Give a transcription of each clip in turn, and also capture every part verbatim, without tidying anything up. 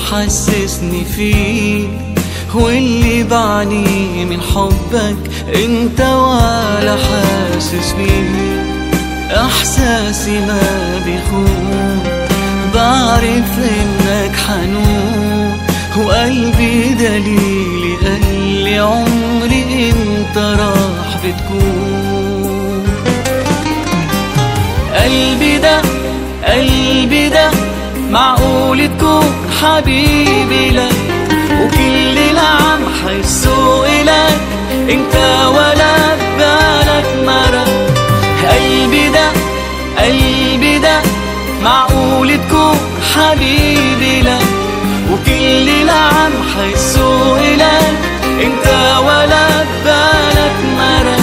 محسسني فيك، واللي بعاني من حبك انت ولا حاسس بيه. احساسي ما بيخون، بعرف انك حنون، وقلبي دليلي قالي عمري انت راح بتكون. قلبي ده قلبي ده معقول تكون حبيبي لك، وكل العام حيسوق إلك انت ولا ببالك مرة. قلبي ده قلبي ده معقول تكون حبيبي لك، وكل العام حيسوق إلك انت ولا ببالك مرة.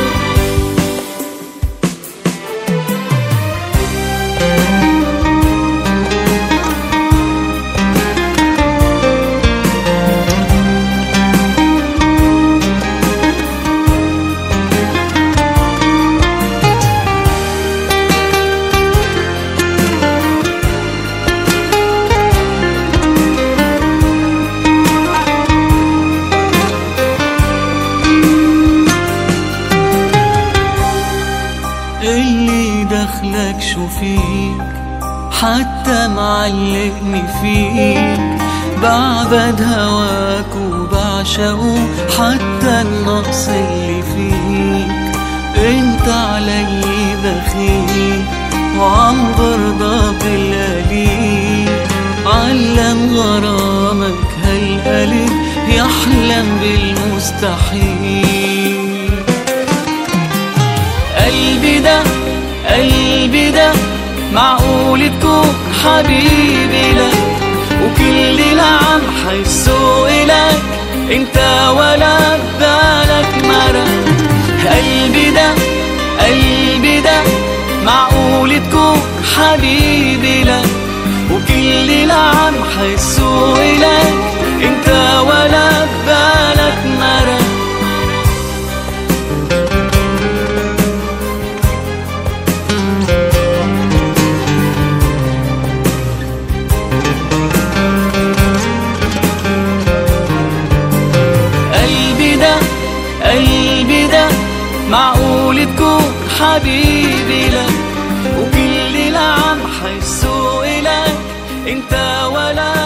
اللي دخلك شو فيك حتى معلقني فيك، بعبد هواك وبعشقه حتى النقص اللي فيك. انت علي بخيل وعم برضى بالقليل، علم غرامك هالقلب يحلم بالمستحيل. قلبي ده قلبي ده معقول تكون حبيبي لك، وكل العام حيسوق إلك انت ولا ببالك مرة. قلبي ده قلبي ده معقول تكون حبيبي لك، وكل العام حيسوق إلك انت ولا ببالك مرة. قلبي ده معقول تكون حبيبي لك، وكل العام حيسوق إلك انت ولا